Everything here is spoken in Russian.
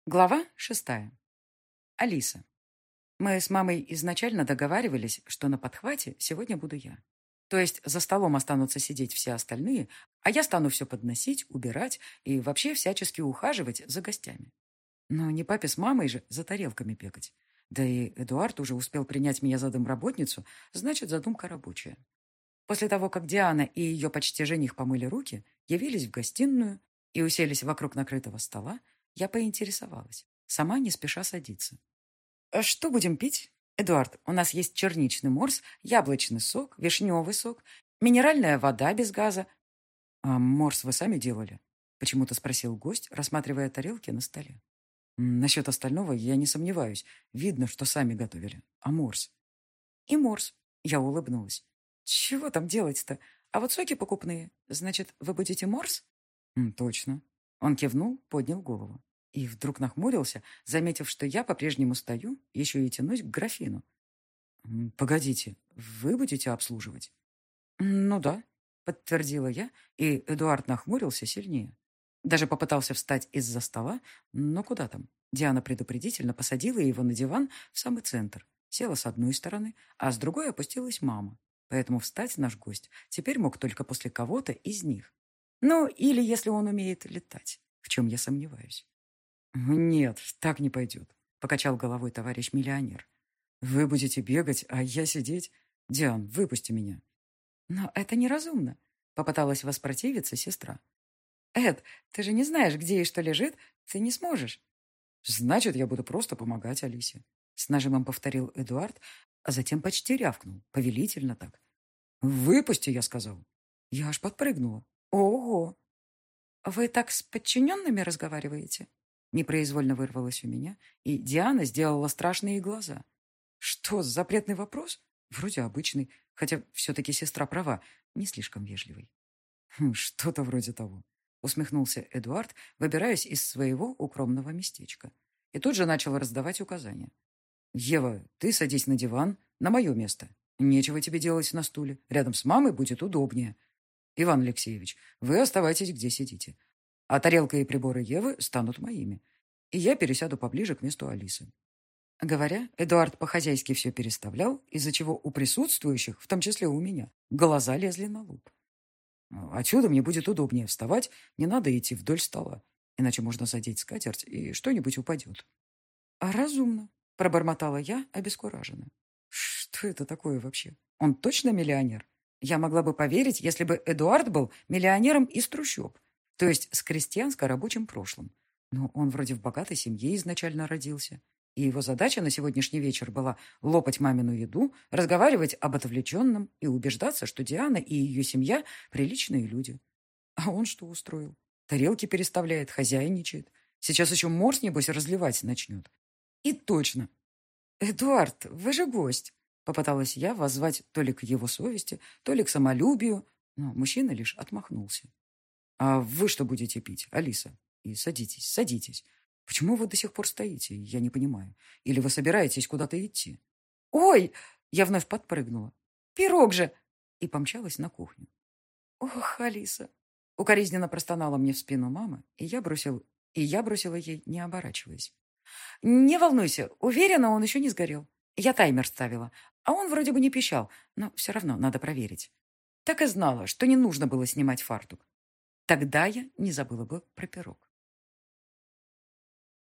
Глава 6. Алиса. Мы с мамой изначально договаривались, что на подхвате сегодня буду я. То есть за столом останутся сидеть все остальные, а я стану все подносить, убирать и вообще всячески ухаживать за гостями. Но не папе с мамой же за тарелками бегать. Да и Эдуард уже успел принять меня за домработницу, значит, задумка рабочая. После того, как Диана и ее почти жених помыли руки, явились в гостиную и уселись вокруг накрытого стола, я поинтересовалась, сама не спеша садиться. «А что будем пить? Эдуард, у нас есть черничный морс, яблочный сок, вишневый сок, минеральная вода без газа». «А морс вы сами делали?» — почему-то спросил гость, рассматривая тарелки на столе. Насчет остального я не сомневаюсь. Видно, что сами готовили. А морс?» «И морс», — я улыбнулась. «Чего там делать-то? А вот соки покупные. Значит, вы будете морс?» «Точно». Он кивнул, поднял голову. И вдруг нахмурился, заметив, что я по-прежнему стою, еще и тянусь к графину. «Погодите, вы будете обслуживать?» «Ну да», — подтвердила я, и Эдуард нахмурился сильнее. Даже попытался встать из-за стола, но куда там? Диана предупредительно посадила его на диван в самый центр. Села с одной стороны, а с другой опустилась мама. Поэтому встать наш гость теперь мог только после кого-то из них. Ну, или если он умеет летать, в чем я сомневаюсь. «Нет, так не пойдет», — покачал головой товарищ миллионер. «Вы будете бегать, а я сидеть? Диан, выпусти меня». «Но это неразумно», — попыталась воспротивиться сестра. «Эд, ты же не знаешь, где и что лежит, ты не сможешь». «Значит, я буду просто помогать Алисе», — с нажимом повторил Эдуард, а затем почти рявкнул, повелительно так. «Выпусти», — я сказал. Я аж подпрыгнула. «Ого!» «Вы так с подчиненными разговариваете?» Непроизвольно вырвалось у меня, и Диана сделала страшные глаза. «Что, запретный вопрос? Вроде обычный, хотя все-таки сестра права, не слишком вежливый». «Что-то вроде того», — усмехнулся Эдуард, выбираясь из своего укромного местечка. И тут же начал раздавать указания. «Ева, ты садись на диван, на мое место. Нечего тебе делать на стуле. Рядом с мамой будет удобнее. Иван Алексеевич, вы оставайтесь, где сидите. А тарелка и приборы Евы станут моими. И я пересяду поближе к месту Алисы». Говоря, Эдуард по-хозяйски все переставлял, из-за чего у присутствующих, в том числе у меня, глаза лезли на лоб. «Отсюда мне будет удобнее вставать, не надо идти вдоль стола, иначе можно задеть скатерть, и что-нибудь упадет». «А разумно», — пробормотала я, обескураженно. «Что это такое вообще? Он точно миллионер? Я могла бы поверить, если бы Эдуард был миллионером из трущоб, то есть с крестьянско-рабочим прошлым. Но он вроде в богатой семье изначально родился, и его задача на сегодняшний вечер была лопать мамину еду, разговаривать об отвлеченном и убеждаться, что Диана и ее семья приличные люди. А он что устроил? Тарелки переставляет, хозяйничает. Сейчас еще морс, небось, разливать начнет. И точно. «Эдуард, вы же гость!» Попыталась я воззвать то ли к его совести, то ли к самолюбию, но мужчина лишь отмахнулся. «А вы что будете пить, Алиса? И садитесь, садитесь. Почему вы до сих пор стоите? Я не понимаю. Или вы собираетесь куда-то идти?» «Ой!» Я вновь подпрыгнула. «Пирог же!» И помчалась на кухню. «Ох, Алиса!» Укоризненно простонала мне в спину мама, и я бросила ей, не оборачиваясь. «Не волнуйся, уверена, он еще не сгорел. Я таймер ставила, а он вроде бы не пищал, но все равно надо проверить. Так и знала, что не нужно было снимать фартук. Тогда я не забыла бы про пирог».